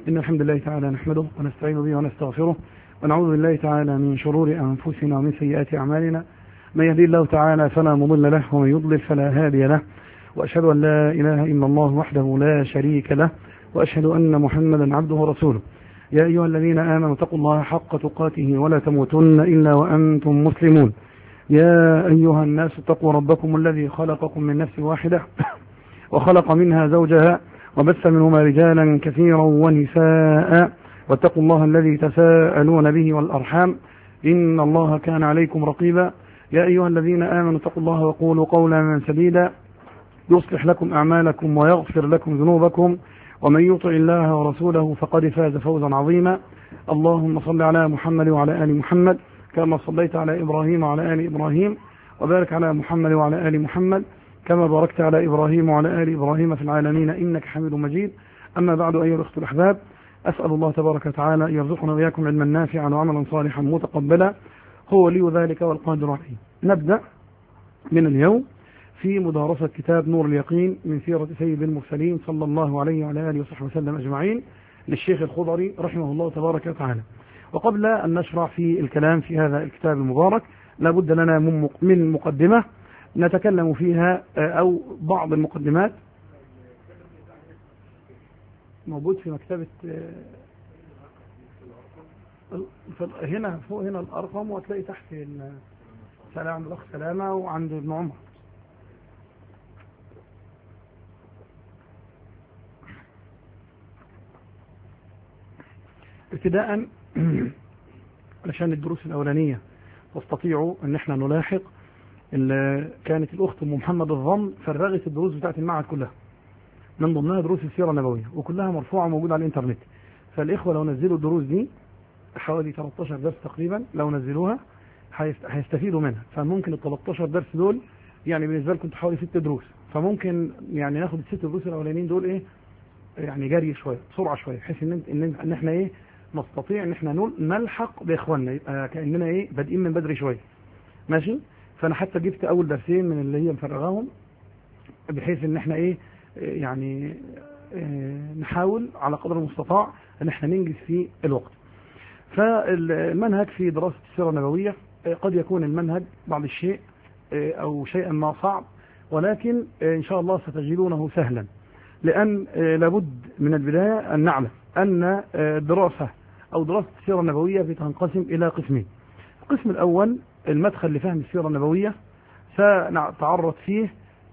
إن الحمد لله تعالى نحمده ونستعين به ونستغفره ونعوذ بالله تعالى من شرور أنفسنا ومن سيئات أعمالنا. من يهدي الله تعالى فلا مضل له ومن يضلل فلا هادي له، وأشهد أن لا إله إلا الله وحده لا شريك له، وأشهد أن محمدا عبده ورسوله. يا أيها الذين آمنوا اتقوا الله حق تقاته ولا تموتن إلا وأنتم مسلمون. يا أيها الناس اتقوا ربكم الذي خلقكم من نفس واحدة وخلق منها زوجها وبث منهما رجالا كثيرا ونساء، واتقوا الله الذي تساءلون به والأرحام إن الله كان عليكم رقيبا. يا أيها الذين آمنوا اتقوا الله وقولوا قولا سديدا يصلح لكم أعمالكم ويغفر لكم ذنوبكم، ومن يطع الله ورسوله فقد فاز فوزا عظيما. اللهم صل على محمد وعلى آل محمد كما صليت على إبراهيم وعلى آل إبراهيم، وبارك على محمد وعلى آل محمد كما باركت على إبراهيم وعلى آل إبراهيم في العالمين إنك حميد مجيد. أما بعد، أيها الأخوة الأحباب، أسأل الله تبارك وتعالى أن يرزقنا وإياكم علما نافعا وعملا صالحا متقبلا، هو ولي ذلك والقادر عليه. نبدأ من اليوم في مدارسة كتاب نور اليقين من سيرة سيد المرسلين صلى الله عليه وعلى آله وصحبه وسلم أجمعين للشيخ الخضري رحمه الله تبارك وتعالى. وقبل أن نشرع في الكلام في هذا الكتاب المبارك، لابد لنا من مقدمة نتكلم فيها أو بعض المقدمات موجود في مكتبة هنا فوق، هنا الأرقام، وهتلاقي تحت سلام عند الأخ سلامة وعند ابن عمر. ابتداء علشان الدروس الأولانية تستطيعوا أن احنا نلاحق، كانت الأخت أم محمد الضم فرغت الدروس بتاعت المعهد كلها، من ضمنها دروس السيرة النبوية، وكلها مرفوعة موجودة على الإنترنت. فالإخوة لو نزلوا الدروس دي حوالي 13 درس تقريبا، لو نزلوها هيستفيدوا منها. فممكن ال 13 درس دول يعني بالنسبة لكم حوالي 6 دروس، فممكن يعني ناخد ال6 دروس الأولانيين دول إيه يعني جري شوية بسرعة شوية، بحيث إن احنا إيه نستطيع إن احنا نلحق بإخواننا، يبقى كأننا إيه بادئين من بدري شوية. ماشي. فأنا حتى جبت أول درسين من اللي هي مفرغاهم، بحيث إن احنا إيه يعني نحاول على قدر المستطاع ان احنا ننجز في الوقت. فالمنهج في دراسة السيرة النبوية قد يكون المنهج بعض الشيء او شيئا ما صعب، ولكن ان شاء الله ستجدونه سهلا، لان لابد من البداية ان نعلم ان دراسة السيرة النبوية بتنقسم الى قسمين. القسم الاول المدخل لفهم السيرة النبوية، سنتعرض فيه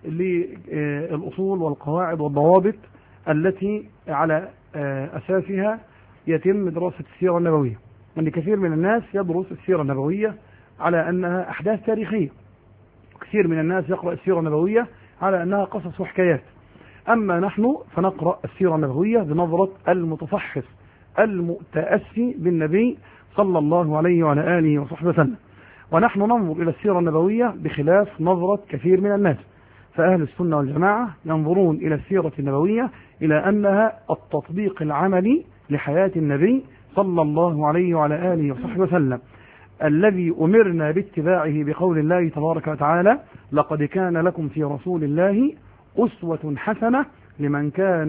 للأصول والقواعد والضوابط التي على أساسها يتم دراسة السيرة النبوية. يعني كثير من الناس يدرس السيرة النبوية على أنها أحداث تاريخية، كثير من الناس يقرأ السيرة النبوية على أنها قصص وحكايات. أما نحن فنقرأ السيرة النبوية بنظرة المتفحص المتأسي بالنبي صلى الله عليه وعلى آله وصحبه وسلم، ونحن ننظر إلى السيرة النبوية بخلاف نظرة كثير من الناس. فأهل السنة والجماعة ينظرون إلى السيرة النبوية إلى أنها التطبيق العملي لحياة النبي صلى الله عليه وعلى آله وصحبه وسلم، الذي أمرنا باتباعه بقول الله تبارك وتعالى: لقد كان لكم في رسول الله أسوة حسنة لمن كان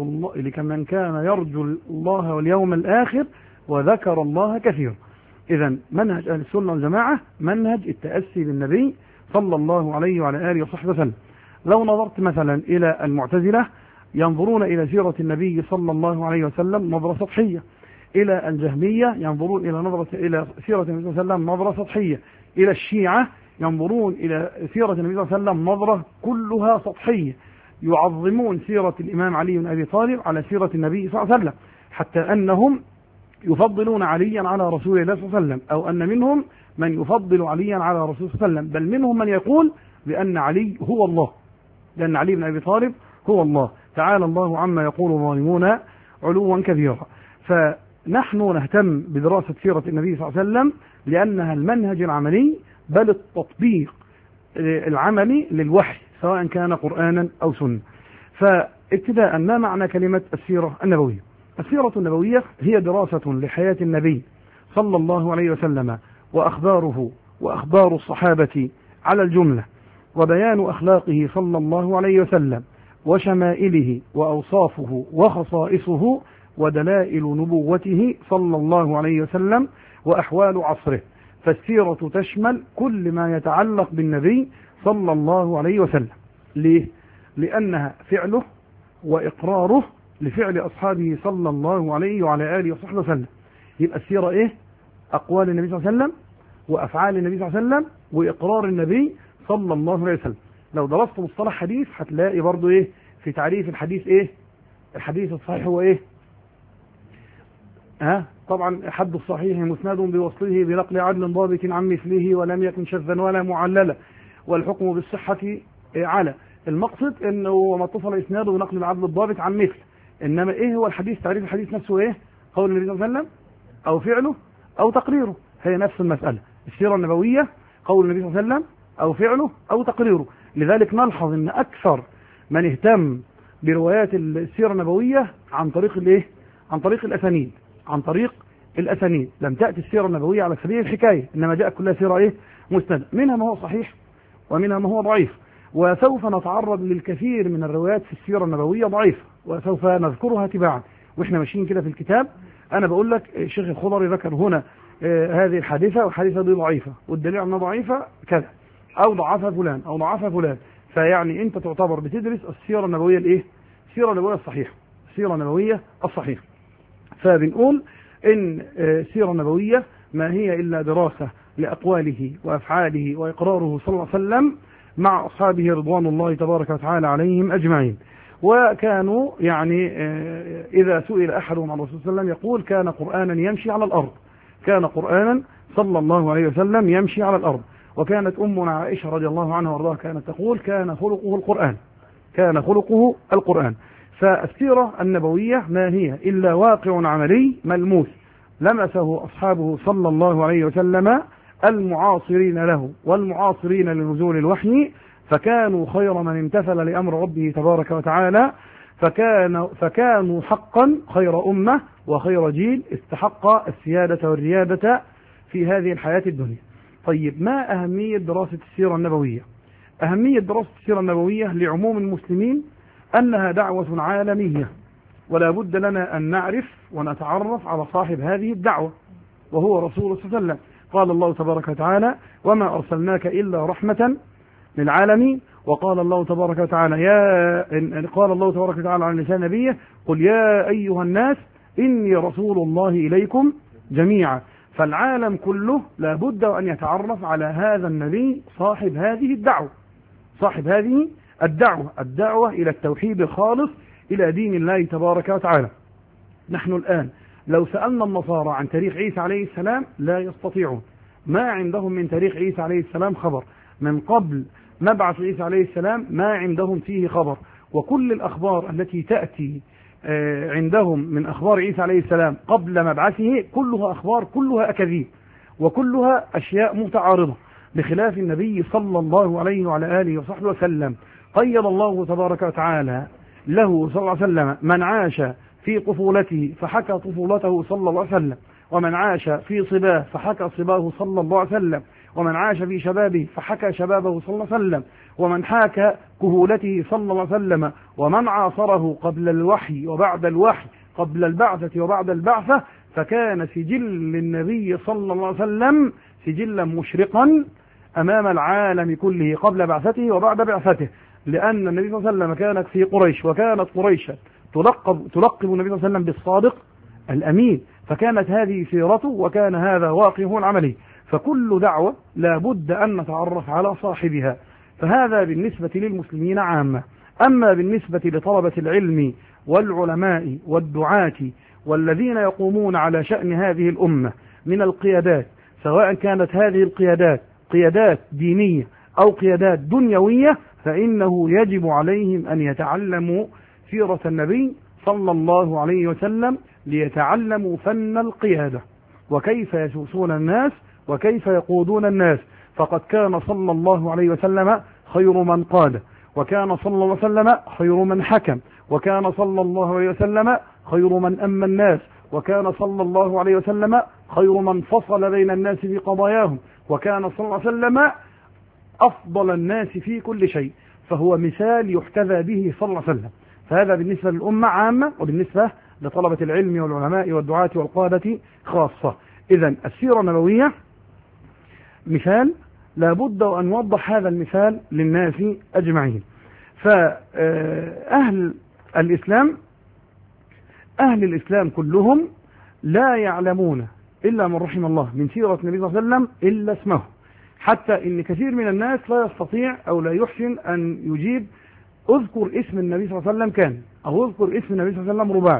يرجو الله واليوم الآخر وذكر الله كثيرا. إذن منهج أهل السنة والجماعة منهج التأسي بالنبي صلى الله عليه وعلى آله وصحبه وسلم. لو نظرت مثلا إلى المعتزلة ينظرون إلى سيرة النبي صلى الله عليه وسلم نظرة سطحية، إلى الجهمية ينظرون إلى سيرة النبي صلى الله عليه وسلم نظرة سطحية، إلى الشيعة ينظرون إلى سيرة النبي صلى الله عليه وسلم نظرة كلها سطحية، يعظمون سيرة الإمام علي بن أبي طالب على سيرة النبي صلى الله عليه وسلم، حتى أنهم يفضلون عليا على رسول الله صلى الله عليه وسلم، أو أن منهم من يفضل عليا على رسول الله صلى الله عليه وسلم، بل منهم من يقول بأن علي هو الله، لأن علي بن أبي طالب هو الله. تعالى الله عما يقول الظالمون علوا كبيرا. فنحن نهتم بدراسة سيرة النبي صلى الله عليه وسلم لأنها المنهج العملي، بل التطبيق العملي للوحي، سواء كان قرآنا أو سنة. فابتداء ما معنى كلمة السيرة النبوية؟ السيرة النبوية هي دراسة لحياة النبي صلى الله عليه وسلم وأخباره وأخبار الصحابة على الجملة، وبيان أخلاقه صلى الله عليه وسلم وشمائله وأوصافه وخصائصه ودلائل نبوته صلى الله عليه وسلم وأحوال عصره. فالسيرة تشمل كل ما يتعلق بالنبي صلى الله عليه وسلم. ليه؟ لأنها فعله وإقراره لفعل أصحابه صلى الله عليه وعلى آله وصحبه وسلم. يبقى السيرة إيه؟ أقوال النبي صلى الله عليه وسلم وأفعال النبي صلى الله عليه وسلم وإقرار النبي صلى الله عليه وسلم. لو درست مصطلح حديث هتلاقي برضو إيه في تعريف الحديث إيه؟ الحديث الصحيح هو إيه؟ طبعا حد الصحيح مسند بوصله بنقل عدل ضابط عن مثله ولم يكن شذا ولا معللا، والحكم بالصحة على المقصد انه ما اتصل اسناده بنقل العدل الضابط عن مثل. انما ايه هو الحديث؟ تعريف الحديث نفسه ايه؟ قول النبي صلى الله عليه وسلم او فعله او تقريره، هي نفس المسألة. السيرة النبوية قول النبي صلى الله عليه وسلم او فعله او تقريره. لذلك نلحظ ان اكثر من اهتم بروايات السيرة النبوية عن طريق الايه؟ عن طريق الاسانيد، عن طريق الاسانيد. لم تأتي السيرة النبوية على سبيل الحكاية، انما جاء كلها سيرة ايه؟ مسند، منها ما هو صحيح ومنها ما هو ضعيف. وسوف نتعرض للكثير من الروايات في السيرة النبوية ضعيفة، وسوف نذكرها تباعا واحنا ماشيين كده في الكتاب. انا بقول لك الشيخ الخضري ذكر هنا هذه الحادثة والحادثة دي ضعيفة، والدليل انها ضعيفة كذا، او ضعفها فلان او ضعفها فلان. فيعني انت تعتبر بتدرس السيرة النبوية الايه؟ السيرة النبوية الصحيحة، السيرة النبوية الصحيحة. فبنقول ان السيرة النبوية ما هي الا دراسة لأقواله وأفعاله وإقراره صلى الله عليه وسلم مع أصحابه رضوان الله تبارك وتعالى عليهم أجمعين. وكانوا يعني إذا سئل أحدهم عن الرسول صلى الله عليه وسلم يقول كان قرآنا يمشي على الأرض، كان قرآنا صلى الله عليه وسلم يمشي على الأرض. وكانت أمنا عائشة رضي الله عنها وارضاها كانت تقول كان خلقه القرآن، كان خلقه القرآن. فالسيرة النبوية ما هي إلا واقع عملي ملموس لمسه أصحابه صلى الله عليه وسلم المعاصرين له والمعاصرين لنزول الوحي، فكانوا خير من امتثل لأمر ربه تبارك وتعالى، فكانوا حقا خير أمة وخير جيل استحق السيادة والريادة في هذه الحياة الدنيا. طيب، ما أهمية دراسة السيرة النبوية؟ أهمية دراسة السيرة النبوية لعموم المسلمين أنها دعوة عالمية، ولا بد لنا أن نعرف ونتعرف على صاحب هذه الدعوة وهو رسول الله صلى الله عليه وسلم. قال الله تبارك وتعالى وما أرسلناك إلا رحمة للعالمين. وقال الله تبارك وتعالى قال الله تبارك وتعالى عن لسان نبيه قل يا أيها الناس إني رسول الله إليكم جميعا. فالعالم كله لا بد أن يتعرف على هذا النبي صاحب هذه الدعوة، صاحب هذه الدعوة إلى التوحيد الخالص إلى دين الله تبارك وتعالى. نحن الآن لو سألنا النصارى عن تاريخ عيسى عليه السلام لا يستطيعون، ما عندهم من تاريخ عيسى عليه السلام خبر، من قبل مبعث عيسى عليه السلام ما عندهم فيه خبر. وكل الأخبار التي تأتي عندهم من أخبار عيسى عليه السلام قبل مبعثه كلها أخبار، كلها أكاذيب، وكلها أشياء متعارضة، بخلاف النبي صلى الله عليه وعلى آله وصحبه وسلم. قيد الله تبارك وتعالى له صلى الله عليه وسلم من عاش في طفولته فحكى طفولته صلى الله عليه وسلم، ومن عاش في صباه فحكى صباه صلى الله عليه وسلم، ومن عاش في شبابه فحكى شبابه صلى الله عليه وسلم، ومن حاكى كهولته صلى الله عليه وسلم، ومن عاصره قبل الوحي وبعد الوحي، قبل البعثة وبعد البعثة. فكان سجل النبي صلى الله عليه وسلم سجلا مشرقا أمام العالم كله قبل بعثته وبعد بعثته، لأن النبي صلى الله عليه وسلم كانت في قريش، وكانت قريش تلقب النبي صلى الله عليه وسلم بالصادق الأمين، فكانت هذه سيرته وكان هذا واقعه العملي. فكل دعوة لا بد أن نتعرف على صاحبها، فهذا بالنسبة للمسلمين عامة. أما بالنسبة لطلبة العلم والعلماء والدعاة والذين يقومون على شأن هذه الأمة من القيادات، سواء كانت هذه القيادات قيادات دينية أو قيادات دنيوية، فإنه يجب عليهم أن يتعلموا سيرة النبي صلى الله عليه وسلم ليتعلموا فن القيادة وكيف يسوسون الناس وكيف يقودون الناس. فقد كان صلى الله عليه وسلم خير من قاد، وكان صلى الله عليه وسلم خير من حكم، وكان صلى الله عليه وسلم خير من أمن الناس، وكان صلى الله عليه وسلم خير من فصل بين الناس في قضاياهم، وكان صلى الله عليه وسلم أفضل الناس في كل شيء. فهو مثال يحتذى به صلى الله عليه وسلم. فهذا بالنسبة للأمة عامة، وبالنسبة لطلبة العلم والعلماء والدعاة والقادة خاصة. إذن السيرة النبوية مثال لابد أن نوضح هذا المثال للناس أجمعين. فأهل الإسلام كلهم لا يعلمون إلا من رحم الله من سيرة النبي صلى الله عليه وسلم إلا اسمه، حتى إن كثير من الناس لا يستطيع أو لا يحسن أن يجيب اذكر اسم النبي صلى الله عليه وسلم كان، أو اذكر اسم النبي صلى الله عليه وسلم رباعي،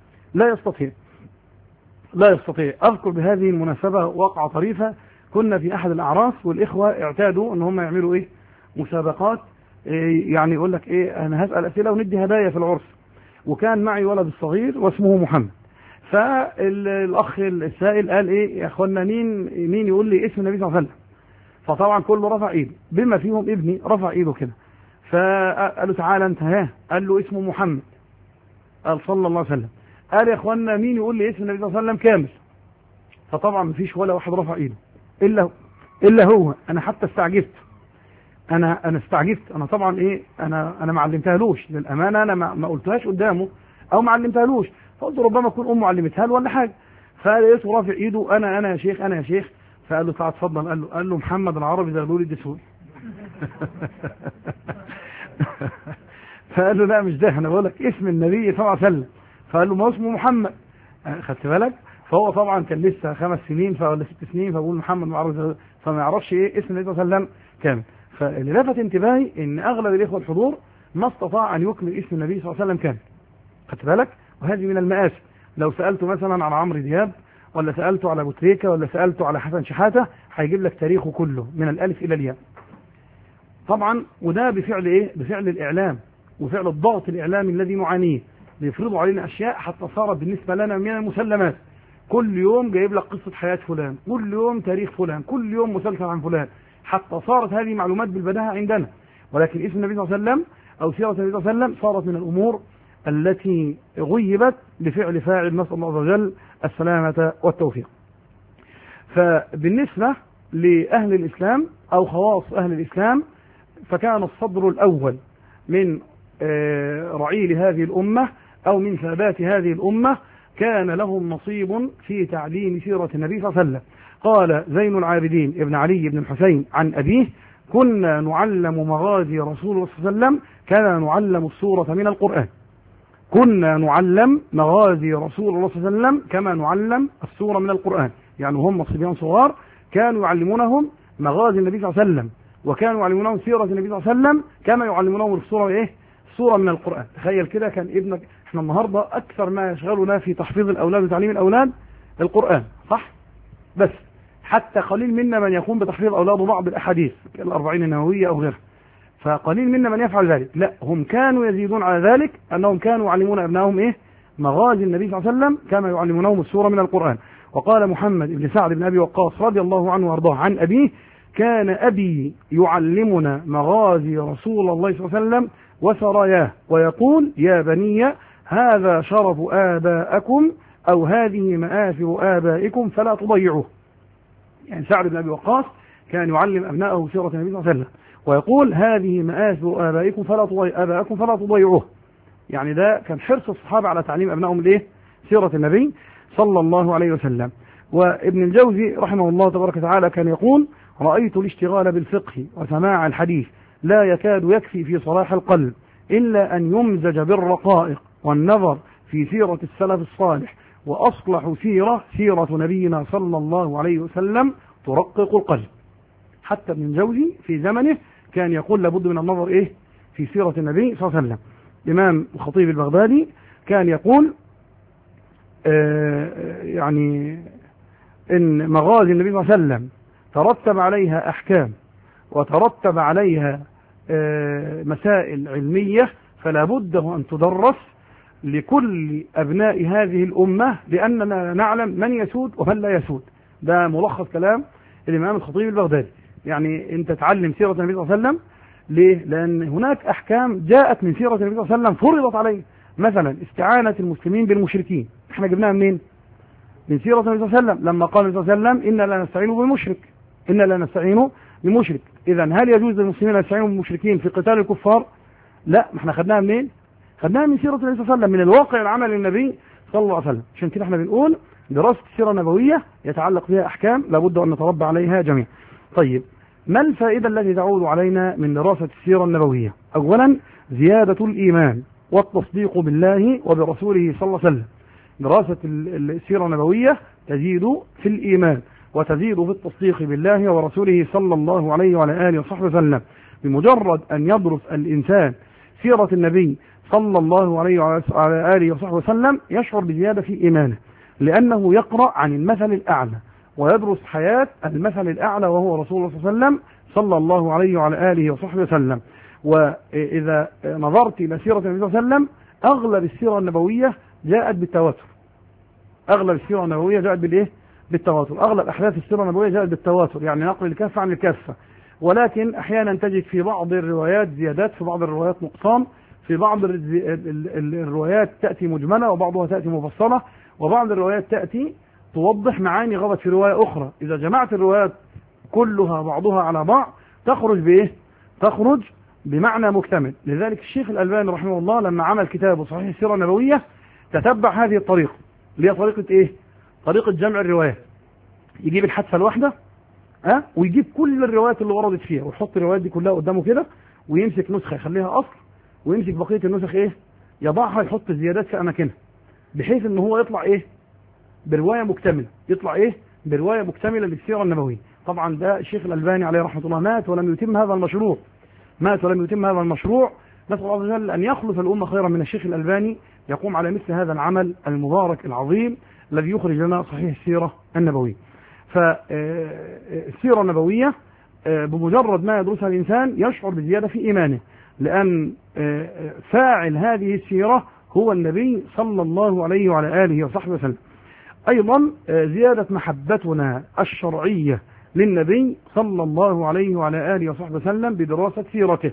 لا يستطيع. أذكر بهذه المناسبة واقعة طريفة. كنا في أحد الأعراس والإخوة اعتادوا أن هم يعملوا مسابقات، يعني يقول لك أنا هسأل أسئلة وندي هدايا في العرس. وكان معي ولد الصغير واسمه محمد، فالأخ السائل قال يا أخوانا مين يقول لي اسم النبي صلى الله عليه وسلم؟ فطبعا كله رفع إيده، بما فيهم ابني رفع إيده كده. فقال له تعالى أنت، قال له اسمه محمد، قال صلى الله عليه وسلم. قال يا أخوانا مين يقول لي اسم النبي صلى الله عليه وسلم كامل؟ فطبعا مفيش ولا واحد رفع إيده إلا هو. أنا حتى استعجبت، أنا استعجبت. أنا طبعا أنا ما علمتهالوش للأمانة، أنا ما قلتهاش قدامه أو ما علمتهالوش، فقلت ربما يكون أمه علمتها له ولا حاجة. فلقيته رافع إيده، أنا يا شيخ، أنا يا شيخ. فقال له تعال اتفضل. قال له محمد العربي ده لولي الدسوقي. فقال له لا مش ده، أنا بقول لك اسم النبي صلى الله عليه وسلم. فقال له ما اسمه محمد، خدت بالك؟ فهو طبعا كان لسه 5 سنين ولا 6 سنين، فبقول محمد العربي، فما يعرفش اسم النبي صلى الله عليه وسلم كامل. فاللي لفت انتباهي ان اغلب الاخوه الحضور ما استطاع ان يكمل اسم النبي صلى الله عليه وسلم كامل، خدت بالك؟ وهذه من المآسي. لو سألته مثلا على عمرو دياب، ولا سألته على ابو تريكة، ولا سألته على حسن شحاتة، هيجيب لك تاريخه كله من الالف الى الياء. طبعا وده بفعل بفعل الاعلام وفعل الضغط الاعلامي الذي نعانيه، بيفرضوا علينا اشياء حتى صارت بالنسبه لنا من المسلمات. كل يوم جايب لك قصه حياه فلان، كل يوم تاريخ فلان، كل يوم مسلسل عن فلان، حتى صارت هذه معلومات بالبداهه عندنا. ولكن اسم النبي صلى الله عليه وسلم او سيره النبي صلى الله عليه وسلم صارت من الامور التي غيبت بفعل فاعل، نسال الله عز وجل السلامه والتوفيق. فبالنسبه لاهل الاسلام او خواص اهل الاسلام، فكان الصدر الاول من رعيل هذه الامه او من سادات هذه الامه كان لهم نصيب في تعليم سيره النبي صلى الله عليه وسلم. قال زين العابدين ابن علي بن الحسين عن أبيه: كنا نعلم مغازي رسول الله صلى الله عليه وسلم كما نعلم السورة من القرآن. كنا نعلم مغازي رسول الله صلى الله عليه وسلم كما نعلم السورة من القرآن. يعني هم صبيان صغار كانوا يعلمونهم مغازي النبي صلى الله عليه وسلم، وكانوا يعلمونهم سيرة النبي صلى الله عليه وسلم كما يعلمونهم السورة السورة من القرآن. تخيل كده، كان ابنك، احنا النهاردة أكثر ما يشغلنا في تحفيظ الأولاد وتعليم الأولاد القرآن، صح؟ بس حتى قليل منا من يقوم بتحفيظ أولاده بعض الأحاديث الأربعين النووية أو غيرها، فقليل منا من يفعل ذلك. لا، هم كانوا يزيدون على ذلك، أنهم كانوا يعلمون أبنائهم مغازي النبي صلى الله عليه وسلم كما يعلمونهم السورة من القرآن. وقال محمد بن سعد بن أبي وقاص رضي الله عنه وارضاه عن أبيه: كان أبي يعلمنا مغازي رسول الله صلى الله عليه وسلم وسراياه، ويقول: يا بني هذا شرف آبائكم أو هذه مآثر آبائكم فلا تضيعوه. يعني سعد بن أبي وقاص كان يعلم أبنائه سيرة النبي صلى الله عليه وسلم ويقول: هذه مآثر آبائكم فلا تضيعوه. يعني ده كان حرص الصحابة على تعليم أبنائهم سيرة النبي صلى الله عليه وسلم. وابن الجوزي رحمه الله تبارك وتعالى كان يقول: رأيت الاشتغال بالفقه وسماع الحديث لا يكاد يكفي في صلاح القلب إلا أن يمزج بالرقائق والنظر في سيرة السلف الصالح، وأصلح سيرة نبينا صلى الله عليه وسلم ترقق القلب. حتى ابن الجوزي في زمنه كان يقول لابد من النظر في سيرة النبي صلى الله عليه وسلم. الإمام الخطيب البغدادي كان يقول يعني إن مغازي النبي صلى الله عليه وسلم ترتب عليها أحكام وترتب عليها مسائل علمية، فلا بد أن تدرس لكل أبناء هذه الأمة، لأننا نعلم من يسود ومن لا يسود. ده ملخص كلام الإمام الخطيب البغدادي. يعني أنت تعلم سيرة النبي صلى الله عليه وسلم ليه؟ لأن هناك أحكام جاءت من سيرة النبي صلى الله عليه وسلم فرضت عليه. مثلا استعانة المسلمين بالمشركين، احنا جبناها منين؟ من سيرة النبي صلى الله عليه وسلم، لما قال النبي صلى الله عليه وسلم: إنا لا نستعين بالمشرك، إنا لا نستعين بمشرك. إذا هل يجوز للمسلمين أن يستعينوا بالمشركين في قتال الكفار؟ لا، ما احنا خدناها منين؟ خدناها من سيرة النبي صلى الله عليه وسلم، من الواقع العمل للنبي صلى الله عليه وسلم. عشان كده احنا بنقول دراسة السيرة النبوية يتعلق بها أحكام لابد أن نتربى عليها جميعا. طيب، ما الفائدة التي تعود علينا من دراسة السيرة النبوية؟ أولا زيادة الإيمان والتصديق بالله وبرسوله صلى الله عليه وسلم. دراسة السيرة النبوية تزيد في الإيمان وتزيد في التصديق بالله ورسوله صلى الله عليه وعلى آله وصحبه وسلم. بمجرد أن يدرس الإنسان سيرة النبي صلى الله عليه وعلى آله وصحبه وسلم يشعر بزيادة في إيمانه، لأنه يقرأ عن المثل الأعلى ويدرس حياة المثل الأعلى وهو رسول الله صلى الله عليه وسلم صلى الله عليه وعلى آله وصحبه وسلم. وإذا نظرت إلى سيرة النبي صلى الله عليه وسلم أغلب السيرة النبوية جاءت بالتواتر. أغلب السيرة النبوية جاءت بالإيه؟ بالتواتر. أغلب أحداث السيرة النبوية جاءت بالتواتر، يعني نقل الكافة عن الكافة. ولكن أحيانا تجد في بعض الروايات زيادات، في بعض الروايات نقصان، في بعض الروايات تأتي مجملة وبعضها تأتي مفصلة، وبعض الروايات تأتي توضح معاني غابت في رواية أخرى. إذا جمعت الروايات كلها بعضها على بعض تخرج بإيه؟ تخرج بمعنى مكتمل. لذلك الشيخ الألباني رحمه الله لما عمل كتابه صحيح السيرة النبوية تتبع هذه الطريقة، اللي هي طريقة إيه؟ طريقة جمع الروايات. يجيب الحادثة الواحدة ويجيب كل الروايات اللي وردت فيها ويحط الروايات دي كلها قدامه كده، ويمسك نسخة يخليها أصل، ويمسك بقية النسخ إيه؟ يضعها، يحط الزيادات في أماكنها، بحيث إن هو يطلع إيه؟ برواية مكتملة. يطلع إيه؟ برواية مكتملة للسيرة النبوية. طبعا ده الشيخ الألباني عليه رحمة الله مات ولم يتم هذا المشروع. نسأل الله عز وجل أن يخلف الأمة خيرا من الشيخ الألباني يقوم على مثل هذا العمل المبارك العظيم الذي يخرج لنا صحيح السيرة النبوية. فالسيرة النبوية بمجرد ما يدرسها الإنسان يشعر بزيادة في إيمانه، لأن فاعل هذه السيرة هو النبي صلى الله عليه وعلى آله وصحبه وسلم. أيضا زيادة محبتنا الشرعية للنبي صلى الله عليه وعلى آله وصحبه وسلم بدراسة سيرته،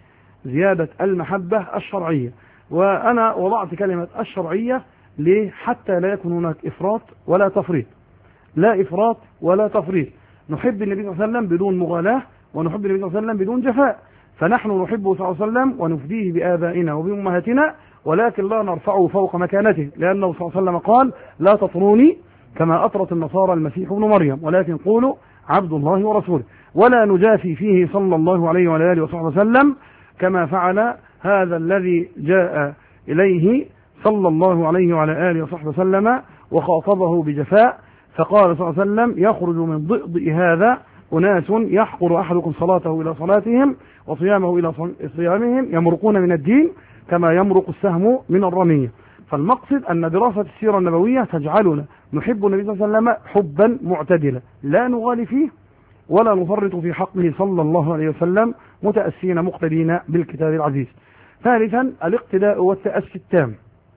زيادة المحبة الشرعية. وأنا وضعت كلمة الشرعية ليه؟ حتى لا يكون هناك إفراط ولا تفريط. لا إفراط ولا تفريط. نحب النبي صلى الله عليه وسلم بدون مغالاة، ونحب النبي صلى الله عليه وسلم بدون جفاء. فنحن نحبه صلى الله عليه وسلم ونفديه بآبائنا وبأمهاتنا، ولكن لا نرفعه فوق مكانته، لأنه صلى الله عليه وسلم قال: لا تطروني كما أطرت النصارى المسيح ابن مريم، ولكن قولوا عبد الله ورسوله. ولا نجافي فيه صلى الله عليه وعلى آله وصحبه وسلم كما فعل هذا الذي جاء إليه صلى الله عليه وعلى آله وصحبه وسلم وخاطبه بجفاء، فقال صلى الله عليه وسلم: يخرج من ضئضئ هذا أناس يحقر أحدكم صلاته إلى صلاتهم وصيامه إلى صيامهم، يمرقون من الدين كما يمرق السهم من الرمية. فالمقصد أن دراسة السيرة النبوية تجعلنا نحب النبي صلى الله عليه وسلم حبا معتدلا، لا نغالي فيه ولا نفرط في حقه صلى الله عليه وسلم، متأسين مقتدين بالكتاب العزيز. ثالثا الاقتداء والتأسي التام.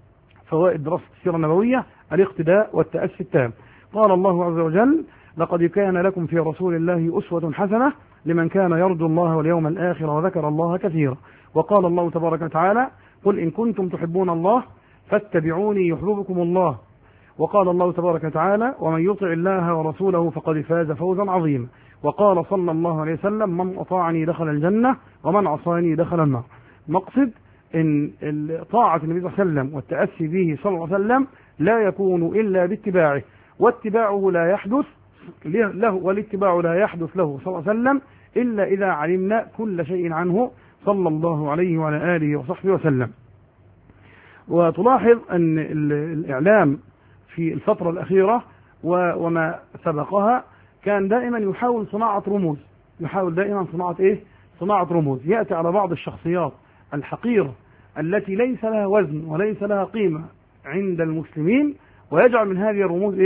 فوائد دراسة السيرة النبوية: الاقتداء والتأسي التام. قال الله عز وجل: لقد كان لكم في رسول الله أسوة حسنة لمن كان يرجو الله واليوم الآخر وذكر الله كثيرا. وقال الله تبارك وتعالى: قل إن كنتم تحبون الله فاتبعوني يحببكم الله. وقال الله تبارك وتعالى: ومن يطع الله ورسوله فقد فاز فوزا عظيما. وقال صلى الله عليه وسلم: من أطاعني دخل الجنة ومن عصاني دخل النار. مقصد إن طاعة النبي صلى الله عليه وسلم والتأسي به صلى الله عليه وسلم لا يكون إلا باتباعه، واتباعه لا يحدث له، والاتباع لا يحدث له صلى الله عليه وسلم إلا إذا علمنا كل شيء عنه صلى الله عليه وعلى آله وصحبه وسلم. وتلاحظ أن الإعلام في الفترة الأخيرة وما سبقها كان دائما يحاول صناعة رموز، صناعة رموز. يأتي على بعض الشخصيات الحقيرة التي ليس لها وزن وليس لها قيمة عند المسلمين، ويجعل من هذه الرموز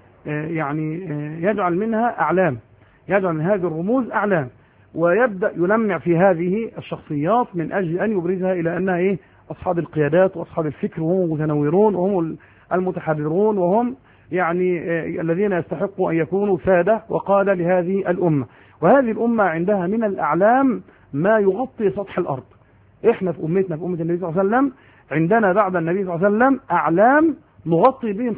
يجعل منها أعلام، يجعل من هذه الرموز أعلام، ويبدأ يلمع في هذه الشخصيات من أجل أن يبرزها إلى أنها أصحاب القيادات وأصحاب الفكر، وهم المتنورون وهم المتحررون، وهم الذين يستحقوا أن يكونوا سادة وقادة لهذه الأمة. وهذه الأمة عندها من الأعلام ما يغطي سطح الأرض. إحنا في أمتنا، في أمة النبي صلى الله عليه وسلم، عندنا بعد النبي صلى الله عليه وسلم أعلام نغطي بهم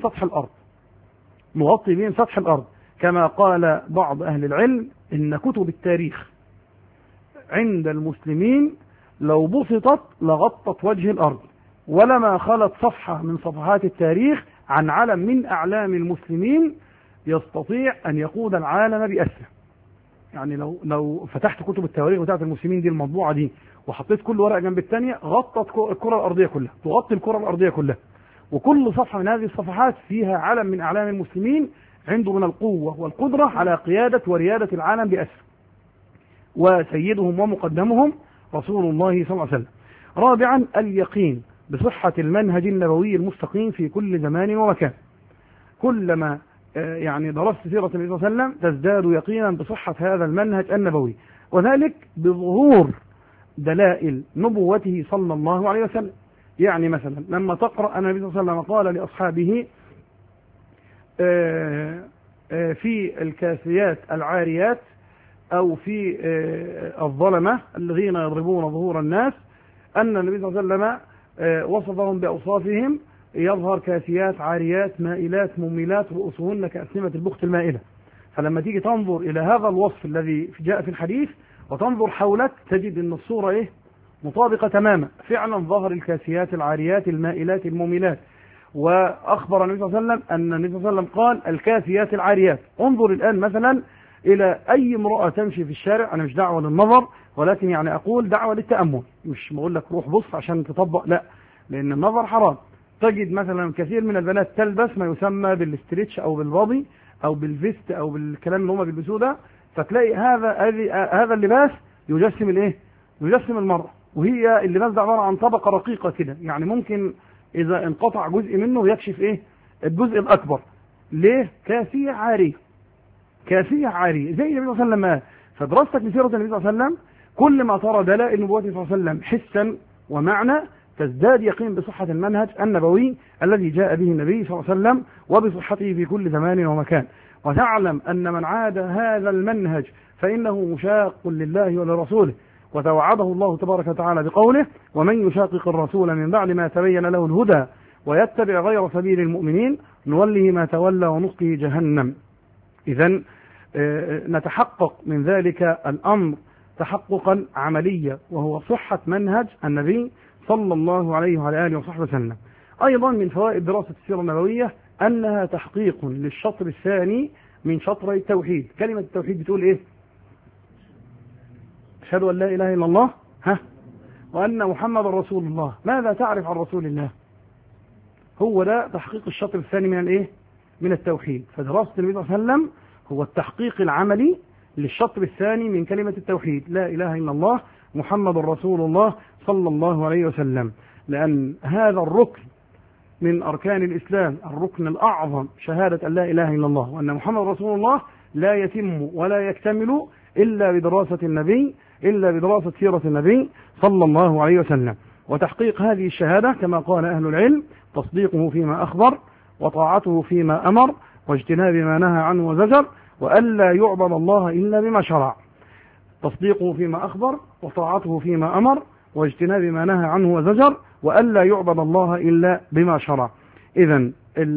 سطح الأرض، كما قال بعض أهل العلم: إن كتب التاريخ عند المسلمين لو بسطت لغطت وجه الأرض، ولما خلت صفحة من صفحات التاريخ عن علم من أعلام المسلمين يستطيع أن يقود العالم بأسره. يعني لو فتحت كتب التواريخ بتاعت المسلمين دي المطبوعة دي وحطيت كل ورقة جنب الثانية غطت الكرة الأرضية كلها، تغطي الكرة الأرضية كلها، وكل صفحة من هذه الصفحات فيها علم من أعلام المسلمين عنده من القوة والقدرة على قيادة وريادة العالم بأسره، وسيدهم ومقدمهم رسول الله صلى الله عليه وسلم. رابعا اليقين بصحة المنهج النبوي المستقيم في كل زمان ومكان. كلما يعني درست سيرة النبي صلى الله عليه وسلم تزداد يقينا بصحة هذا المنهج النبوي، وذلك بظهور دلائل نبوته صلى الله عليه وسلم. يعني مثلا لما تقرأ أن النبي صلى الله عليه وسلم قال لأصحابه في الكاسيات العاريات أو في الظلمة الذين يضربون ظهور الناس، أن النبي صلى الله عليه وسلم وصفهم بأوصافهم: يظهر كاسيات عاريات مائلات مميلات رؤوسهن كأسنمة البخت المائلة. فلما تيجي تنظر إلى هذا الوصف الذي جاء في الحديث وتنظر حولك تجد أن الصورة مطابقة تماما. فعلا ظهر الكاسيات العاريات المائلات المميلات. وأخبر النبي صلى الله عليه وسلم أن النبي صلى الله عليه وسلم قال الكاسيات العاريات. انظر الآن مثلا إلى أي امرأة تمشي في الشارع، أنا مش دعوة للنظر ولكن يعني أقول دعوة للتأمل، مش بقول لك روح بص عشان تطبق، لا، لأن النظر حرام. تجد مثلا كثير من البنات تلبس ما يسمى بالاستريتش أو بالبادي أو بالفيست أو بالكلام اللي هم بيلبسوه ده، فتلاقي هذا اللباس يجسم يجسم المرأة، وهي اللباس ده عبارة عن طبقة رقيقة كده، يعني ممكن إذا انقطع جزء منه يكشف الجزء الأكبر. ليه؟ كاسية عارية، كاسية عارية زي النبي صلى الله عليه وسلم. فدراستك لسيرة النبي صلى الله عليه وسلم كل ما ترى دلائل نبوته صلى الله عليه وسلم حسا ومعنى تزداد يقين بصحة المنهج النبوي الذي جاء به النبي صلى الله عليه وسلم وبصحته في كل زمان ومكان. وتعلم أن من عاد هذا المنهج فإنه مشاق لله ولرسوله، وتوعده الله تبارك وتعالى بقوله: ومن يشاقق الرسول من بعد ما تبين له الهدى ويتبع غير سبيل المؤمنين نوله ما تولى ونصله جهنم. إذن نتحقق من ذلك الأمر تحققا عمليا، وهو صحة منهج النبي صلى الله عليه وعلى آله وصحبه وسلم. أيضا من فوائد دراسة السيرة النبوية أنها تحقيق للشطر الثاني من شطر التوحيد. كلمة التوحيد بتقول إيه؟ أشهد أن لا إله إلا الله وأن محمد رسول الله. ماذا تعرف عن رسول الله؟ هو ده تحقيق الشطر الثاني من التوحيد. فدراسة النبي صلى الله عليه وسلم هو التحقيق العملي للشطر الثاني من كلمة التوحيد: لا إله إلا الله محمد رسول الله صلى الله عليه وسلم. لأن هذا الركن من أركان الإسلام، الركن الأعظم، شهادة أن لا إله إلا الله وأن محمد رسول الله، لا يتم ولا يكتمل إلا بدراسة النبي، إلا بدراسة سيرة النبي صلى الله عليه وسلم. وتحقيق هذه الشهادة كما قال أهل العلم: تصديقه فيما أخبر، وطاعته فيما أمر، واجتناب ما نهى عنه وزجر، وألا يعبد الله إلا بما شرع. تصديقه فيما أخبر، وطاعته فيما أمر، واجتناب ما نهى عنه وزجر، وألا يعبد الله إلا بما شرع. إذن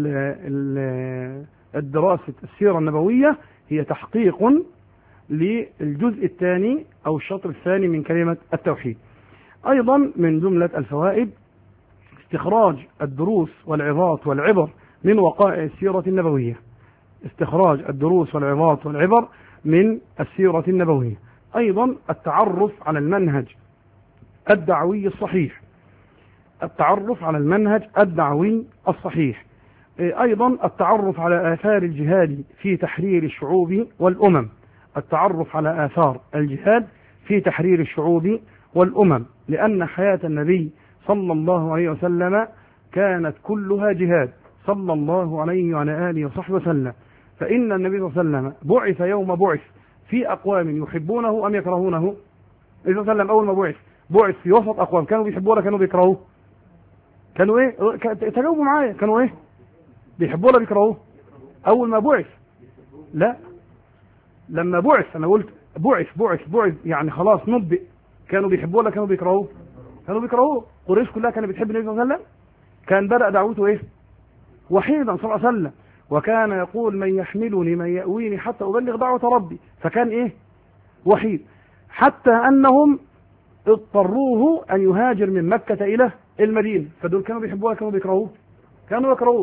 الدراسة السيرة النبوية هي تحقيق للجزء الثاني أو الشطر الثاني من كلمة التوحيد. أيضا من جملة الفوائد استخراج الدروس والعظات والعبر من وقائع السيرة النبوية. استخراج الدروس والعظات والعبر من السيرة النبوية. أيضا التعرف على المنهج الدعوي الصحيح. التعرف على المنهج الدعوي الصحيح. أيضا التعرف على آثار الجهاد في تحرير الشعوب والأمم. التعرف على آثار الجهاد في تحرير الشعوب والأمم، لأن حياة النبي صلى الله عليه وسلم كانت كلها جهاد صلى الله عليه وعلى آله وصحبه وسلم. فإن النبي صلى الله عليه وسلم بعث يوم بعث في أقوام يحبونه أم يكرهونه؟ النبي صلى الله عليه وسلم أول ما بعث في وسط أقوام كانوا بيحبوه ولا كانوا بيكرهوه؟ كانوا تجاوبوا معايا، كانوا بيحبوه ولا بيكرهوه؟ أول ما بعث؟ لا، لما بعث، أنا قلت بعث يعني خلاص نبئ. كانوا بيحبوه ولا كانوا بيكرهوه؟ كانوا بيكرهوه. قريش كلها كانت بتحب النبي صلى الله عليه وسلم. كان بدأ دعوته وحيدا صلى الله عليه وسلم، وكان يقول: من يحملني من يأويني حتى أبلغ دعوة ربي. فكان وحيد، حتى أنهم اضطروه أن يهاجر من مكة إلى المدينة. فدول كانوا بيحبوه ولا كانوا بيكرهوه؟ كانوا يكرهوه.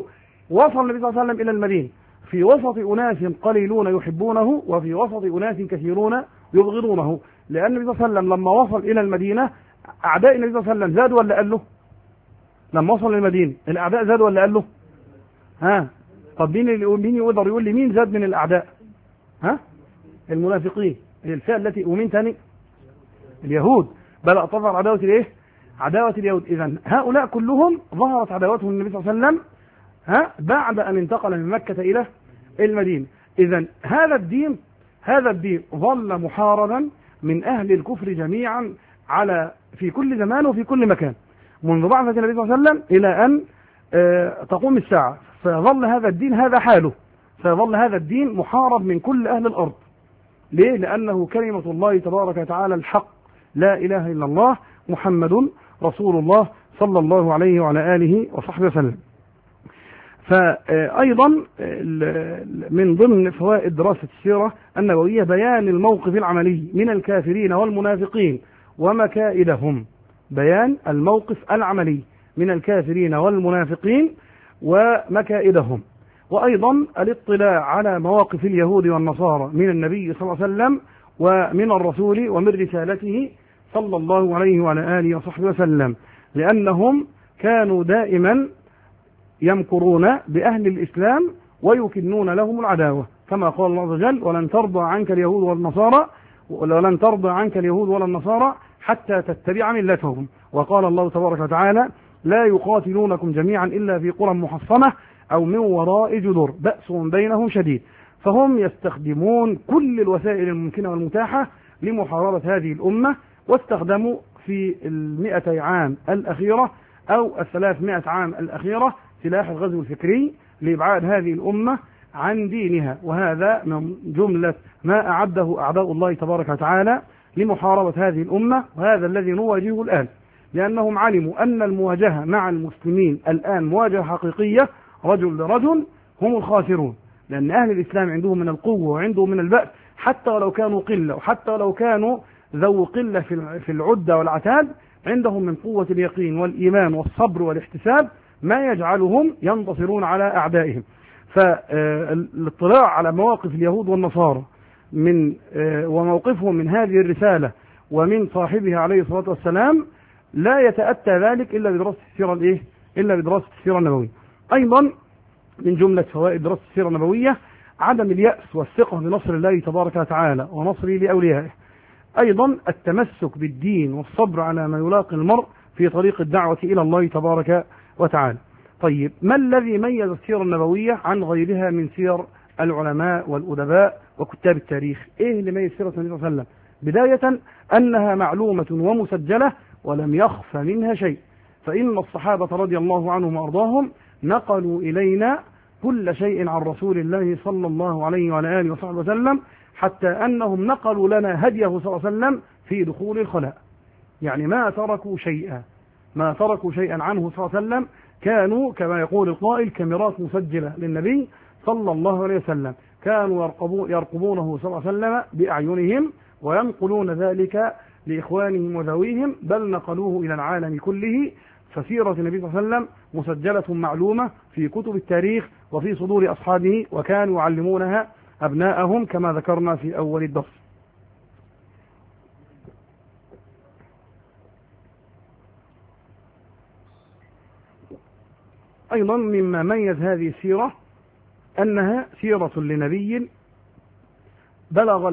وصل النبي صلى الله عليه وسلم إلى المدينة في وسط أناس قليلون يحبونه وفي وسط أناس كثيرون يبغضونه، لأن النبي صلى الله عليه وسلم لما وصل إلى المدينة أعداء النبي صلى الله عليه وسلم زادوا ولا قالوا؟ لما وصل للمدينة الأعداء زادوا ولا قالوا؟ ها؟ طب مين يقدر يقول لي مين زاد من الأعداء؟ ها؟ المنافقين، الفئة التي ومين تاني؟ اليهود. بل تظهر عداوة الايه؟ عداوة اليهود. إذا هؤلاء كلهم ظهرت عداوتهم النبي صلى الله عليه وسلم بعد أن انتقل من مكة إلى المدينة. إذا هذا الدين ظل محاربا من أهل الكفر جميعا في كل زمان وفي كل مكان منذ بعثة النبي صلى الله عليه وسلم إلى أن تقوم الساعة. فظل هذا الدين هذا حاله، فظل هذا الدين محارب من كل أهل الأرض. ليه؟ لأنه كلمة الله تبارك وتعالى الحق، لا إله إلا الله محمد رسول الله صلى الله عليه وعلى آله وصحبه وسلم. فأيضا من ضمن فوائد دراسة السيرة النبوية بيان الموقف العملي من الكافرين والمنافقين ومكائدهم. بيان الموقف العملي من الكافرين والمنافقين ومكائدهم، وأيضا الاطلاع على مواقف اليهود والنصارى من النبي صلى الله عليه وسلم ومن الرسول ومن رسالته صلى الله عليه وعلى آله وصحبه وسلم، لأنهم كانوا دائما يمكرون بأهل الإسلام ويكنون لهم العداوة، كما قال الله عز وجل: ولن ترضى عنك اليهود ولا النصارى حتى تتبع ملتهم. وقال الله تبارك وتعالى: لا يقاتلونكم جميعا إلا في قرى محصنة أو من وراء جدر بأس بينهم شديد. فهم يستخدمون كل الوسائل الممكنة والمتاحة لمحاربة هذه الأمة، واستخدموا في 200 عام الأخيرة أو 300 عام الأخيرة سلاح الغزو الفكري لإبعاد هذه الأمة عن دينها. وهذا من جملة ما أعده أعداء الله تبارك وتعالى لمحاربة هذه الأمة، وهذا الذي نواجهه الآن، لأنهم علموا أن المواجهة مع المسلمين الآن مواجهة حقيقية رجل لرجل هم الخاسرون، لأن أهل الإسلام عندهم من القوة وعندهم من البأس، حتى ولو كانوا قلة وحتى ولو كانوا ذو قلة في العدة والعتاد، عندهم من قوة اليقين والإيمان والصبر والاحتساب ما يجعلهم ينتصرون على أعدائهم. فالاطلاع على مواقف اليهود والنصارى وموقفهم من هذه الرسالة ومن صاحبها عليه الصلاة والسلام لا يتأتى ذلك إلا بدراسة السيرة النبوية. أيضا من جملة فوائد دراسة السيرة النبوية عدم اليأس والثقة بنصر الله تبارك وتعالى ونصره لأوليائه. أيضا التمسك بالدين والصبر على ما يلاقي المرء في طريق الدعوة إلى الله تبارك وتعالى. طيب، ما الذي ميز السيرة النبوية عن غيرها من سير العلماء والأدباء وكتاب التاريخ؟ إيه اللي ميز سيرة النبي صلى الله عليه وسلم؟ بداية أنها معلومة ومسجلة ولم يخف منها شيء، فإن الصحابة رضي الله عنهم وأرضاهم نقلوا إلينا كل شيء عن رسول الله صلى الله عليه وعلى آله وصحبه وسلم، حتى أنهم نقلوا لنا هديه صلى الله عليه وسلم في دخول الخلاء. يعني ما تركوا شيئا عنه صلى الله عليه وسلم، كانوا كما يقول القائل كاميرات مسجلة للنبي صلى الله عليه وسلم، كانوا يرقبونه صلى الله عليه وسلم بأعينهم وينقلون ذلك لإخوانهم وذويهم، بل نقلوه إلى العالم كله. فسيرة النبي صلى الله عليه وسلم مسجلة معلومة في كتب التاريخ وفي صدور أصحابه، وكانوا يعلمونها أبناءهم كما ذكرنا في أول الدرس. أيضا مما ميز هذه السيرة أنها سيرة لنبي بلغ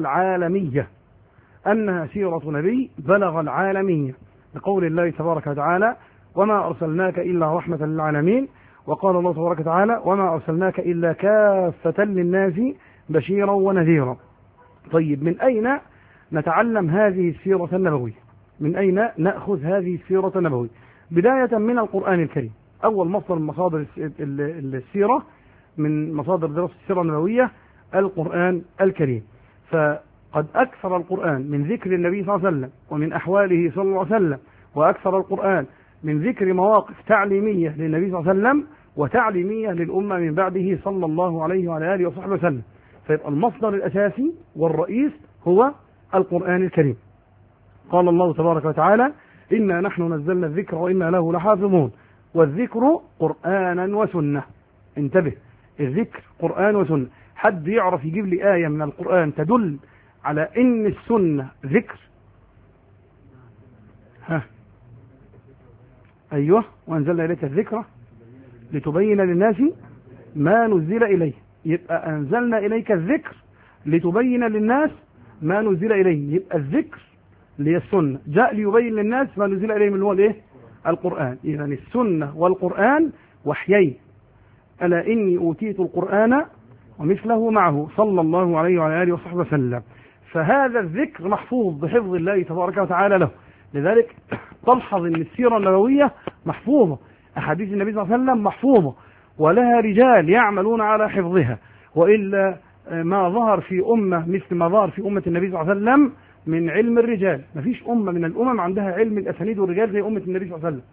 العالمية، لقول الله تبارك وتعالى: وما أرسلناك إلا رحمة للعالمين. وقال الله تبارك وتعالى: وما أرسلناك إلا كافة للناس بشيرا ونذيرا. طيب، من أين نتعلم هذه السيرة النبوية؟ من أين نأخذ هذه السيرة النبوية؟ بداية من القرآن الكريم. أول مصدر من مصادر السيرة، من مصادر دراسة السيرة النبوية، القرآن الكريم. فقد أكثر القرآن من ذكر النبي صلى الله عليه وسلم ومن أحواله صلى الله عليه وسلم، وأكثر القرآن من ذكر مواقف تعليمية للنبي صلى الله عليه وسلم وتعليمية للأمة من بعده صلى الله عليه وعلى آله وصحبه وسلم. فيبقى المصدر الأساسي والرئيس هو القرآن الكريم. قال الله تبارك وتعالى: إنا نحن نزلنا الذكر وإنا له لحافظون، والذكر قرآنا وسنة. انتبه، الذكر قرآن وسنة. حد يعرف يجيب لي آية من القرآن تدل على ان السنة ذكر؟ ها، ايوه، وانزلنا اليك الذكر لتبين للناس ما نزل اليه. يبقى انزلنا اليك الذكر لتبين للناس ما نزل اليه. يبقى الذكر اللي هي السنة جاء ليبين للناس ما نزل اليه من هو الايه؟ القرآن. اذا السنة والقرآن وحيين. ألا إني أوتيت القرآن ومثله معه صلى الله عليه وعلى آله وصحبه وسلم. فهذا الذكر محفوظ بحفظ الله تبارك وتعالى له. لذلك تلحظ أن السيرة النبوية محفوظة، أحاديث النبي صلى الله عليه وسلم محفوظة، ولها رجال يعملون على حفظها. وإلا ما ظهر في أمة مثل ما ظهر في أمة النبي صلى الله عليه وسلم من علم الرجال. ما فيش أمة من الأمم عندها علم الأسانيد والرجال زي أمة النبي صلى الله عليه وسلم،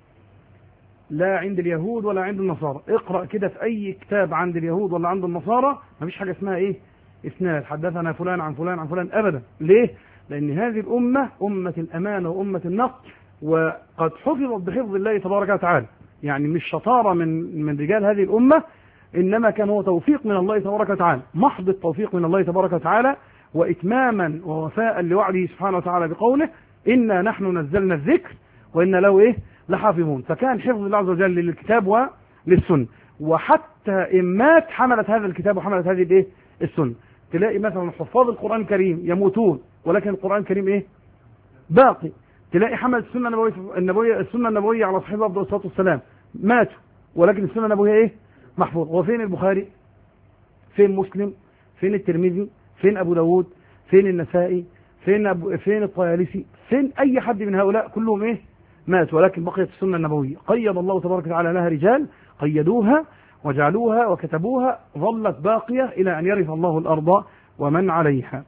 لا عند اليهود ولا عند النصارى. اقرأ كده في أي كتاب عند اليهود ولا عند النصارى ما فيش حاجة اسمها إيه؟ إسناد، حدثنا فلان عن فلان عن فلان، أبدا. ليه؟ لأن هذه الأمة أمة الأمانة وأمة النقد، وقد حفظت بحفظ الله تبارك وتعالى. يعني مش شطارة من رجال هذه الأمة، إنما كان هو توفيق من الله تبارك وتعالى، محض التوفيق من الله تبارك وتعالى، وإتماما ووفاء لوعده سبحانه وتعالى بقوله إنا نحن نزلنا الذكر وإنا له إيه؟ لحافظون. فكان حفظ الله عز وجل للكتاب وللسنة. وحتى إمات حملت هذا الكتاب وحملت هذه الإيه؟ السنة. تلاقي مثلا حفاظ القرآن الكريم يموتون ولكن القرآن الكريم إيه؟ باقي. تلاقي حملت السنة النبوية على صحيح أفضل الصلاة والسلام ماتوا ولكن السنة النبوية إيه؟ محفوظ. وفين البخاري؟ فين مسلم؟ فين الترمذي؟ فين أبو داود؟ فين النسائي؟ فين الطيالسي؟ فين أي حد من هؤلاء؟ كلهم إيه؟ مات. ولكن بقيت السنة النبوية، قيد الله تبارك وتعالى لها رجال قيدوها وجعلوها وكتبوها، ظلت باقية إلى أن يرث الله الأرض ومن عليها.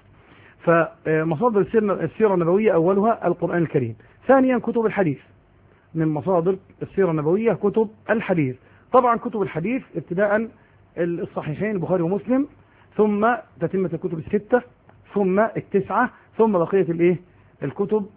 فمصادر السيرة النبوية أولها القرآن الكريم. ثانيا كتب الحديث. من مصادر السيرة النبوية كتب الحديث. طبعا كتب الحديث ابتداء الصحيحين البخاري ومسلم، ثم تتمة الكتب الستة، ثم التسعة، ثم بقية الايه؟ الكتب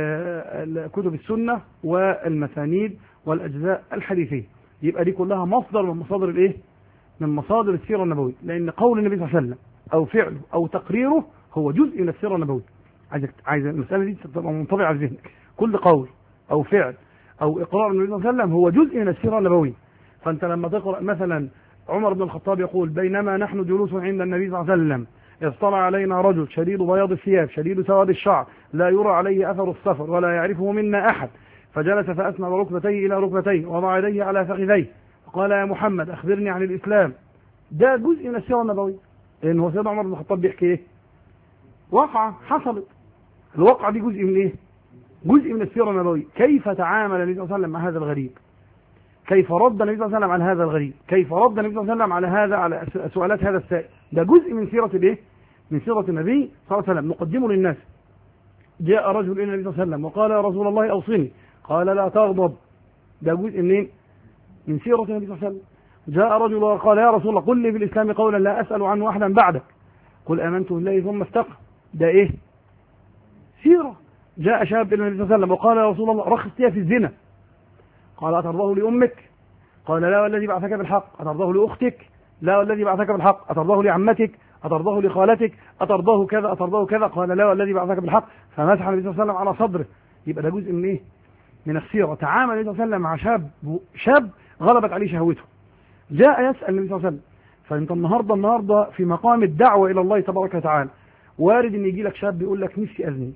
كتب السنة والمسانيد والأجزاء الحديثية. يبقى دي كلها مصدر من مصادر الايه؟ من مصادر السيرة النبوية. لأن قول النبي صلى الله عليه وسلم أو فعله أو تقريره هو جزء من السيرة النبوية. عايز المسألة دي تبقى منطبعة على ذهنك. كل قول أو فعل أو إقرار النبي صلى الله عليه وسلم هو جزء من السيرة النبوية. فأنت لما تقرأ مثلا عمر بن الخطاب يقول بينما نحن جلوس عند النبي صلى الله عليه وسلم إذ طلع علينا رجل شديد بياض الثياب شديد سواد الشعر لا يرى عليه أثر السفر ولا يعرفه منا أحد، فجلس فأسند ركبتيه إلى ركبتيه ووضع يديه على فخذيه وقال يا محمد أخبرني عن الإسلام. ده جزء من السيرة النبوية. لأن هو سيدنا عمر بن الخطاب بيحكي إيه؟ واقعة حصلت. الواقعة دي جزء من إيه؟ جزء من السيرة النبوية. كيف تعامل النبي صلى الله عليه وسلم مع هذا الغريب؟ كيف رد النبي صلى الله عليه وسلم على هذا الغريب؟ كيف رد النبي صلى الله عليه وسلم على سؤالات هذا السائل؟ ده جزء من سيرة الايه؟ من سيرة النبي صلى الله عليه وسلم، نقدمه للناس. جاء رجل الى النبي صلى الله عليه وسلم وقال يا رسول الله اوصني، قال لا تغضب. ده جزء منين؟ من سيرة النبي صلى الله عليه وسلم. جاء رجل وقال يا رسول الله قل لي في الاسلام قولا لا اسال عنه احدا بعدك، قل امنت بالله ثم استقم. ده ايه؟ سيرة. جاء شاب الى النبي صلى الله عليه وسلم وقال يا رسول الله رخص لي في الزنا، قال أترضاه لأمك؟ قال لا والذي بعثك بالحق. أترضاه لأختك؟ لا والذي بعثك بالحق. أترضاه لعمتك؟ أترضاه لخالتك؟ أترضاه كذا أترضاه كذا؟ قال لا والذي بعثك بالحق. فمسح النبي صلى الله عليه وسلم على صدره. يبقى ده جزء من إيه؟ من السيرة. تعامل النبي صلى الله عليه وسلم مع شاب غلبت عليه شهوته، جاء يسأل النبي صلى الله عليه وسلم. فأنت النهارده في مقام الدعوة إلى الله تبارك وتعالى، وارد إن يجي لك شاب يقول لك نفسي أزني،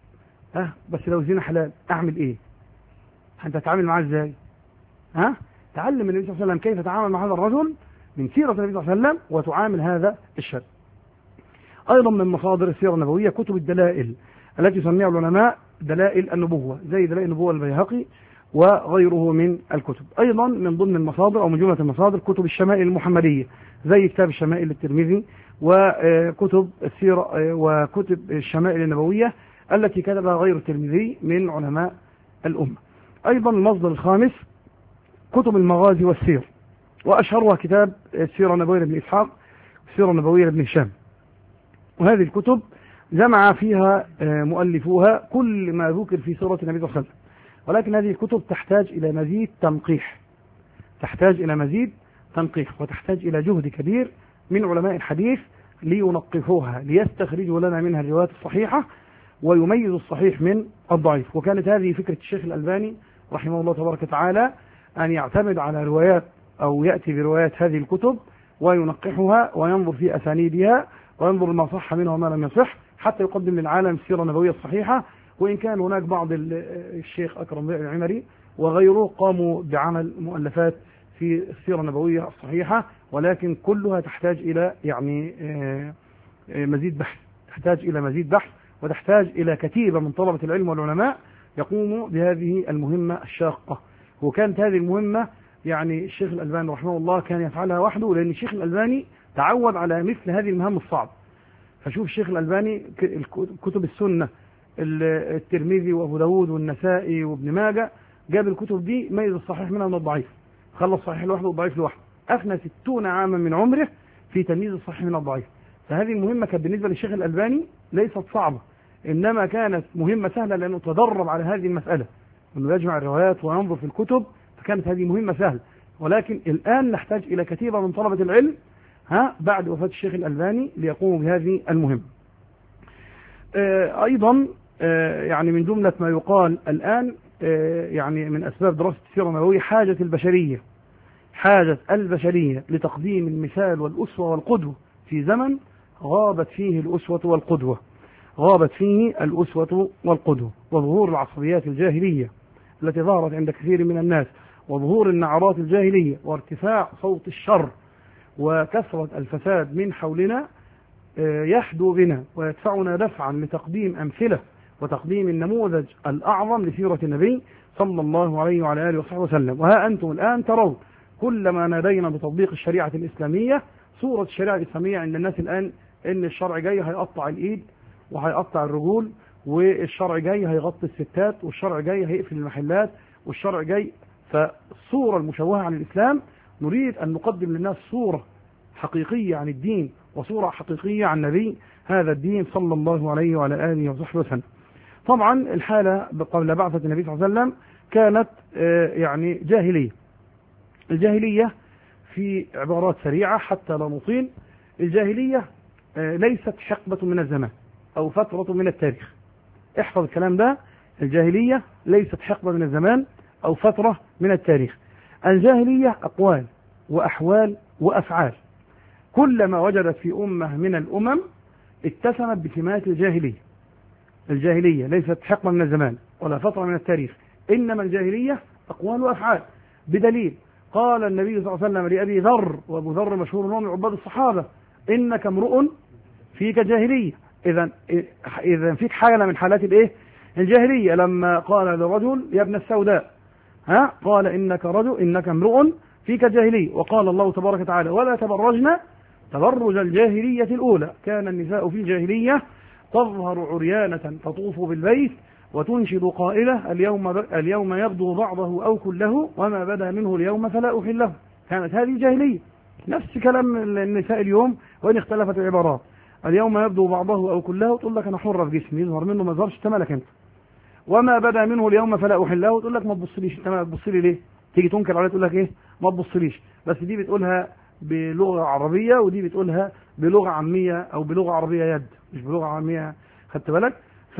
بس لو الزنا حلال أعمل إيه؟ أنت تتعامل معاه إزاي؟ تعلم النبي صلى الله عليه وسلم كيف تعامل مع هذا الرجل من سيرة النبي صلى الله عليه وسلم، وتعامل هذا الشاب. أيضا من مصادر السيرة النبوية كتب الدلائل التي يسميها العلماء دلائل النبوة، زي دلائل النبوة البيهقي وغيره من الكتب. أيضا من ضمن المصادر أو من جملة المصادر كتب الشمائل المحمدية، زي كتاب الشمائل للترمذي، وكتب السيرة وكتب الشمائل النبوية التي كتبها غير الترمذي من علماء الأمة. أيضا المصدر الخامس كتب المغازي والسير، وأشهرها كتاب السيرة النبوية لابن إسحاق والسيرة النبوية لابن هشام. وهذه الكتب جمع فيها مؤلفوها كل ما ذكر في سيرة النبي صلى الله عليه وسلم، ولكن هذه الكتب تحتاج إلى مزيد تنقيح، وتحتاج إلى جهد كبير من علماء الحديث لينقحوها، ليستخرجوا لنا منها الروايات الصحيحة ويميز الصحيح من الضعيف. وكانت هذه فكرة الشيخ الألباني رحمه الله تبارك وتعالى، أن يعتمد على روايات أو يأتي بروايات هذه الكتب وينقحها وينظر في أسانيدها وينظر ما صح منها وما لم يصح، حتى يقدم للعالم السيرة النبوية الصحيحة. وإن كان هناك بعض الشيخ أكرم العمري وغيره قاموا بعمل مؤلفات في السيرة النبوية الصحيحة، ولكن كلها تحتاج إلى يعني مزيد بحث، تحتاج إلى مزيد بحث، وتحتاج إلى كتيبة من طلبة العلم والعلماء يقوموا بهذه المهمة الشاقة. وكانت هذه المهمة يعني الشيخ الألباني رحمه الله كان يفعلها وحده، لأن الشيخ الألباني تعود على مثل هذه المهام الصعبة. فشوف الشيخ الألباني كتب السنة، الترمذي وأبو داود والنسائي وابن ماجه، جاب الكتب دي ميز الصحيح منها من الضعيف، خلى الصحيح لوحده والضعيف لوحده، أفنى 60 عاما من عمره في تمييز الصحيح من الضعيف. فهذه المهمة كانت بالنسبة للشيخ الألباني ليست صعبة، إنما كانت مهمة سهلة لأنه تدرب على هذه المسألة، أنه يجمع الروايات وينظر في الكتب، فكانت هذه مهمة سهلة. ولكن الآن نحتاج إلى كتيبة من طلبة العلم بعد وفاة الشيخ الألباني ليقوموا بهذه المهمة. أيضا يعني من جملة ما يقال الآن يعني من أسباب دراسة السيرة النبوية حاجة البشرية لتقديم المثال والأسوة والقدوة في زمن غابت فيه الأسوة والقدوة، وظهور العصبيات الجاهلية التي ظهرت عند كثير من الناس، وظهور النعرات الجاهلية، وارتفاع صوت الشر وكثرة الفساد من حولنا يحدو بنا ويدفعنا دفعا لتقديم أمثلة وتقديم النموذج الأعظم لسيرة النبي صلى الله عليه وعلى آله وصحبه وسلم. وها أنتم الآن ترون كلما نادينا بتطبيق الشريعة الإسلامية، صورة الشريعة الإسلامية عند الناس الآن إن الشرع جاي هيقطع الإيد وهيقطع الرجول، والشرع جاي هيغطي الستات، والشرع جاي هيقفل المحلات، والشرع جاي. فالصورة المشوهة عن الإسلام نريد أن نقدم للناس صورة حقيقية عن الدين وصورة حقيقية عن نبي هذا الدين صلى الله عليه وعلى آله وصحبه وسلم. طبعا الحالة قبل بعثة النبي صلى الله عليه وسلم كانت يعني جاهلية. الجاهلية في عبارات سريعة حتى لا نطيل، الجاهلية ليست حقبة من الزمان أو فترة من التاريخ. احفظ الكلام ده، الجاهلية ليست حقبة من الزمان أو فترة من التاريخ. الجاهلية أقوال وأحوال وأفعال، كلما وجدت في أمة من الأمم اتسمت بسمات الجاهلية. الجاهلية ليست حقبة من الزمان ولا فترة من التاريخ، إنما الجاهلية أقوال وأفعال. بدليل قال النبي صلى الله عليه وسلم لأبي ذر، وأبو ذر مشهور من عباد الصحابة، إنك امرؤ فيك جاهلية. إذا فيك حالة من حالات الإيه؟ الجاهلية. لما قال لرجل يا ابن السوداء قال إنك امرؤ فيك جاهلية. وقال الله تبارك وتعالى ولا تبرجنا تبرج الجاهلية الأولى، كان النساء في الجاهلية تظهر عريانة تطوف بالبيت وتنشد قائلة اليوم يبدو بعضه أو كله وما بدا منه اليوم فلا أحله. كانت هذه جاهلية. نفس كلام النساء اليوم وإن اختلفت العبارات، اليوم يبدو بعضه أو كله، تقول لك أنا حرة في جسمي، يظهر منه ما يظهرش تملك أنت. وما بدا منه اليوم فلا أحله، تقول لك ما تبصليش، أنت ما تبصلي ليه؟ تيجي تنكر عليه تقول لك إيه؟ ما تبصليش. بس دي بتقولها بلغة عربية ودي بتقولها بلغة عامية أو بلغة عربية يد، مش بلغة عامية، خدت بالك؟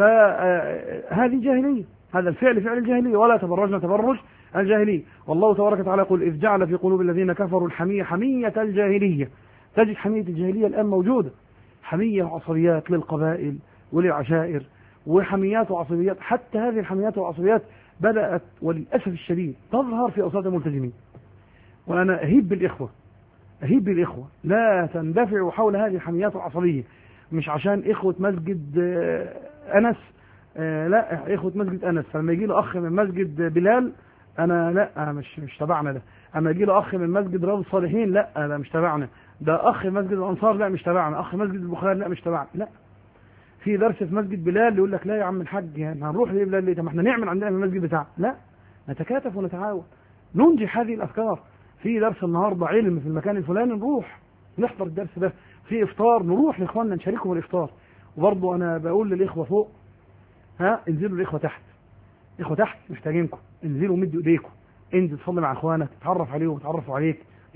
فهذه جاهلية، هذا الفعل فعل الجاهلية. ولا تبرجنا تبرج الجاهلية. والله تبارك وتعالى يقول إذ جعل في قلوب الذين كفروا الحمية حمية الجاهلية. تجد حمية الجاهلية الآن موجودة، حمية وعصبيات للقبائل وللعشائر وحميات وعصبيات. حتى هذه الحميات والعصبيات بدأت وللأسف الشديد تظهر في أوساط الملتزمين. وأنا أهيب بالإخوة لا تندفعوا حول هذه الحميات العصبية، مش عشان إخوة مسجد أنس، لا، إخوة مسجد أنس فلما يجي له أخ من مسجد بلال أنا لا، مش تبعنا ده. أما يجي له أخ من مسجد رياض الصالحين لا، ده مش تبعنا. ده أخ مسجد الأنصار لا مش تبعنا. أخ مسجد البخاري لا مش تبعنا. لا، في درس في مسجد بلال يقول لك لا يا عم الحاج يعني هنروح ليه بلال ليه؟ طب ما احنا نعمل عندنا في المسجد بتاعنا. لا، نتكاتف ونتعاون ننجح هذه الأفكار. في درس النهارده علم في المكان الفلاني نروح نحضر الدرس ده. في إفطار نروح لإخواننا نشاركهم الإفطار. وبرضه أنا بقول للإخوة فوق انزلوا الإخوة تحت. إخوة تحت محتاجينكم، انزلوا مدوا إيديكم، انزل تصلي مع إخوانك، تتعرف عليهم وتعرفوا عليك،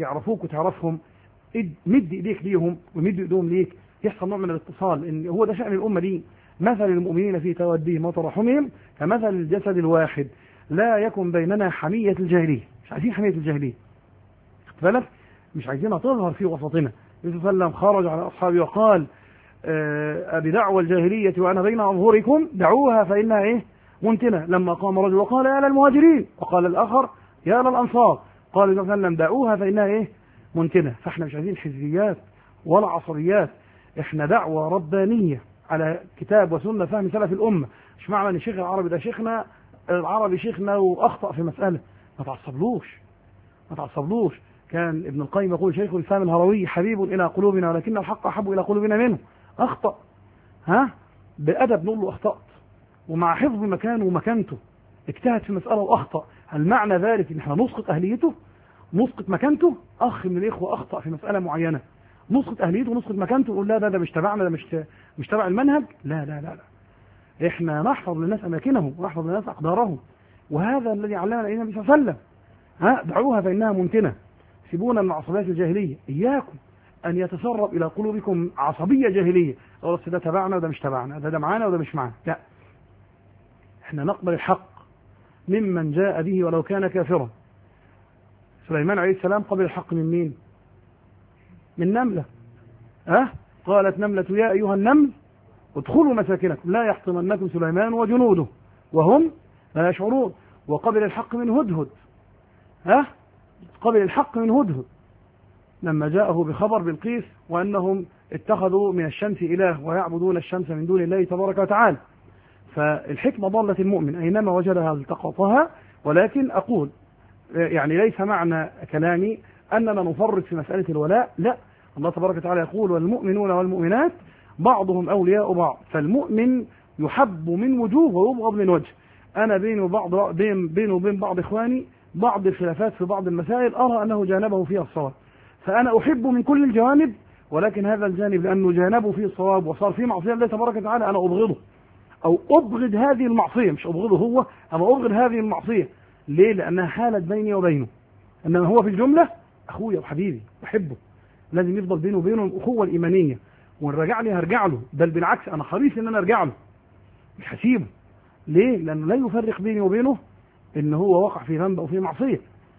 يعرفوك وتعرفهم، مد ايديك ليهم ومد ايدهم ليك، يحصل نوع من الاتصال. ان هو ده شأن الامة دي. مثل المؤمنين في توديهم وترحمهم كمثل الجسد الواحد لا يكن بيننا حمية الجاهلية. مش عايزين حمية الجاهلية، خد بالك، مش عايزينها تظهر في وسطنا. النبي صلى الله عليه وسلم خرج على اصحابه وقال بدعوى الجاهلية وأنا بين أظهركم دعوها فإنها إيه منتنة. لما قام رجل وقال يا للمهاجرين، وقال الآخر يا للأنصار، قال النبي صلى الله عليه وسلم دعوها فإنها إيه منتنة. فإحنا مش عايزين حزبيات ولا عصبيات، إحنا دعوة ربانية على كتاب وسنة فهم سلف الأمة. مش معنى أن الشيخ العربي ده شيخنا، العربي شيخنا وأخطأ في مسألة، ما تعصبلوش ما تعصبلوش. كان ابن القيم يقول شيخ الإسلام الهروي حبيب إلى قلوبنا ولكن الحق أحب إلى قلوبنا منه. أخطأ، بأدب نقول له أخطأت، ومع حفظ مكانه ومكانته. اجتهد في مسألة وأخطأ، هل معنى ذلك إن احنا نسقط أهليته؟ نسقط مكانته؟ أخ من الإخوة أخطأ في مسألة معينة، نسقط أهليته ونسقط مكانته ونقول لا ده مش تبعنا، ده مش تبع المنهج؟ لا لا لا لا، احنا نحفظ للناس أماكنهم ونحفظ للناس أقدارهم، وهذا الذي علمنا النبي صلى الله عليه وسلم. دعوها فإنها منتنة. سيبونا من عصبيات الجاهلية، إياكم أن يتسرب إلى قلوبكم عصبية جاهلية، خلاص ده تبعنا وده مش تبعنا، ده معانا وده مش معانا. لا، احنا نقبل الحق ممن جاء به ولو كان كافرا. سليمان عليه السلام قبل الحق من مين؟ من نملة. قالت نملة يا أيها النمل ادخلوا مساكنكم لا يحطمنكم سليمان وجنوده وهم لا يشعرون. وقبل الحق من هدهد. قبل الحق من هدهد لما جاءه بخبر بلقيس وأنهم اتخذوا من الشمس إله ويعبدون الشمس من دون الله تبارك وتعالى. فالحكمة ضالة المؤمن أينما وجدها التقطها. ولكن أقول يعني ليس معنى كلامي أننا نفرط في مسألة الولاء، لا. الله تبارك وتعالى يقول والمؤمنون والمؤمنات بعضهم أولياء بعض، فالمؤمن يحب من وجوه ويبغض من وجه. أنا بيني وبين بعض إخواني بعض الخلافات في بعض المسائل أرى أنه جانبه فيها الصواب، فأنا أحب من كل الجوانب، ولكن هذا الجانب لأنه جانبه فيه الصواب وصار فيه معصية الله تبارك وتعالى أنا أبغضه، أو أبغض هذه المعصية، مش أبغضه هو، أنا أبغض هذه المعصية. ليه؟ لأنها حالت بيني وبينه، إنما هو في الجملة أخويا وحبيبي أحبه، لازم يفضل بينه وبينه الأخوة الإيمانية، وإن رجع لي هرجع له، بل بالعكس أنا حريص إن أنا أرجع له، مش هسيبه. ليه؟ لأنه لا يفرق بيني وبينه إن هو وقع في ذنب أو في معصية.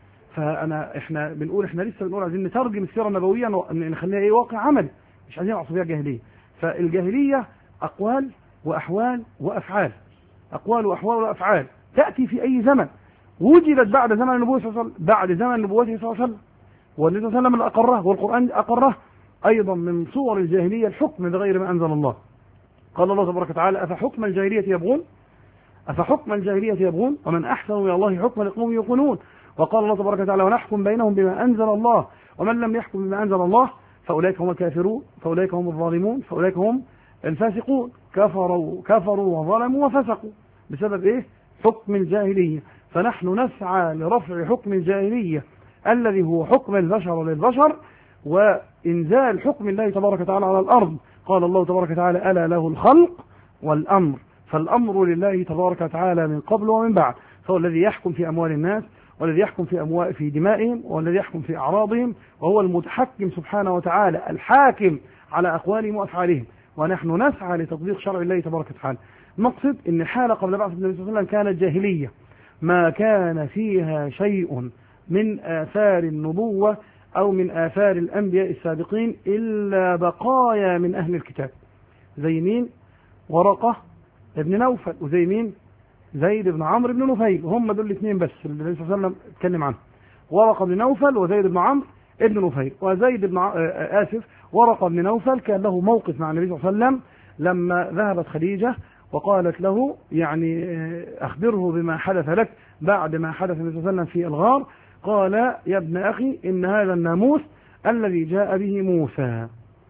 إحنا بنقول لسه بنقول عايزين نترجم السيرة النبوية نخليها إيه واقع عملي، مش عايزين عصبية جاهلية. فالجاهلية أقوال وأحوال وأفعال، أقوال وأحوال وأفعال تأتي في أي زمن، وجدت بعد زمن النبوة صلى الله عليه وسلم، بعد زمن نبوته صلى الله عليه وسلم، والنبي صلى الله عليه وسلم اللي أقره والقرآن أقره. أيضا من صور الجاهلية الحكم بغير ما أنزل الله. قال الله تبارك وتعالى أفحكم الجاهلية يبغون، أفحكم الجاهلية يبغون ومن أحسن من الله حكما لقوم يوقنون. وقال الله تبارك وتعالى ونحكم بينهم بما أنزل الله ومن لم يحكم بما أنزل الله فأولئك هم الكافرون، فأولئك هم الظالمون، فأولئك هم الفاسقون. كفروا وظلموا وفسقوا بسبب إيه؟ حكم الجاهلية. فنحن نسعى لرفع حكم الجاهلية الذي هو حكم البشر للبشر وإنزال حكم الله تبارك وتعالى على الأرض. قال الله تبارك وتعالى ألا له الخلق والأمر، فالأمر لله تبارك وتعالى من قبل ومن بعد، فهو الذي يحكم في أموال الناس، والذي يحكم في دمائهم، والذي يحكم في أعراضهم، وهو المتحكم سبحانه وتعالى الحاكم على أقوالهم وأفعالهم، ونحن نسعى لتطبيق شرع الله تبارك وتعالى. نقصد أن الحالة قبل بعثة النبي صلى الله عليه وسلم كانت جاهلية ما كان فيها شيء من آثار النبوة أو من آثار الأنبياء السابقين إلا بقايا من أهل الكتاب، زي مين؟ ورقة ابن نوفل، وزي مين؟ زيد بن عمرو بن نفيل. هم دول الاثنين بس اللي النبي صلى الله عليه وسلم اتكلم عنهم، ورقة بن نوفل وزيد بن عمرو ابن نفيل. وزيد بن ورقة بن نوفل كان له موقف مع النبي صلى الله عليه وسلم لما ذهبت خديجة وقالت له يعني أخبره بما حدث لك بعد ما حدث النبي صلى الله عليه وسلم في الغار. قال يا ابن أخي إن هذا الناموس الذي جاء به موسى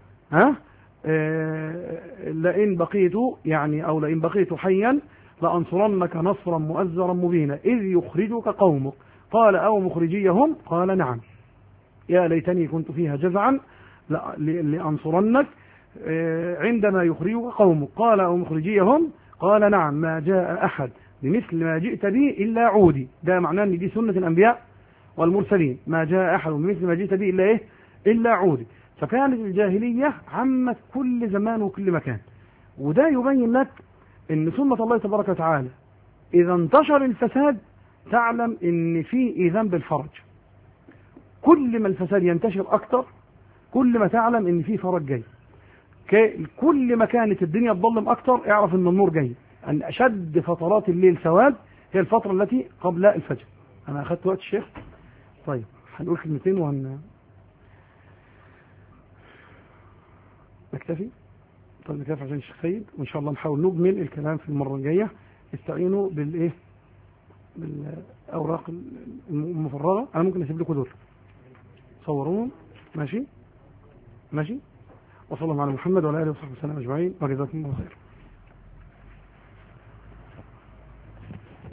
لئن بقيت يعني أو لئن بقيت حيا لأنصرنك نصرا مؤزرا مبينا إذ يخرجك قومك. قال أو مخرجيهم؟ قال نعم. يا ليتني كنت فيها جزعا لأنصرنك عندما يخرجك قومك. قال أو مخرجيهم؟ قال نعم. ما جاء أحد بمثل ما جئت به إلا عودي. ده معناه أن دي سنة الأنبياء والمرسلين ما جاء أحد بمثل ما جئت به إلا إيه إلا عودي. فكانت الجاهلية عمت كل زمان وكل مكان. وده يبين لك ان سنة الله تبارك وتعالى اذا انتشر الفساد تعلم ان في ايذان بالفرج. كل ما الفساد ينتشر اكتر كل ما تعلم ان في فرج جاي. كل ما كانت الدنيا تظلم اكتر اعرف ان النور جاي. ان اشد فترات الليل سواد هي الفترة التي قبل الفجر. انا اخذت وقت الشيخ. طيب هنقول كلمتين نكتفي. طيب نكتفي عشان الشيخ سيد، وان شاء الله نحاول نجمل الكلام في المرة الجاية. استعينوا بالايه بالاوراق المفرغة. انا ممكن اسيب لكم دول صوروهم. ماشي وصلى الله على محمد وعلى اله وصحبه وسلم اجمعين وجزاكم الله خير.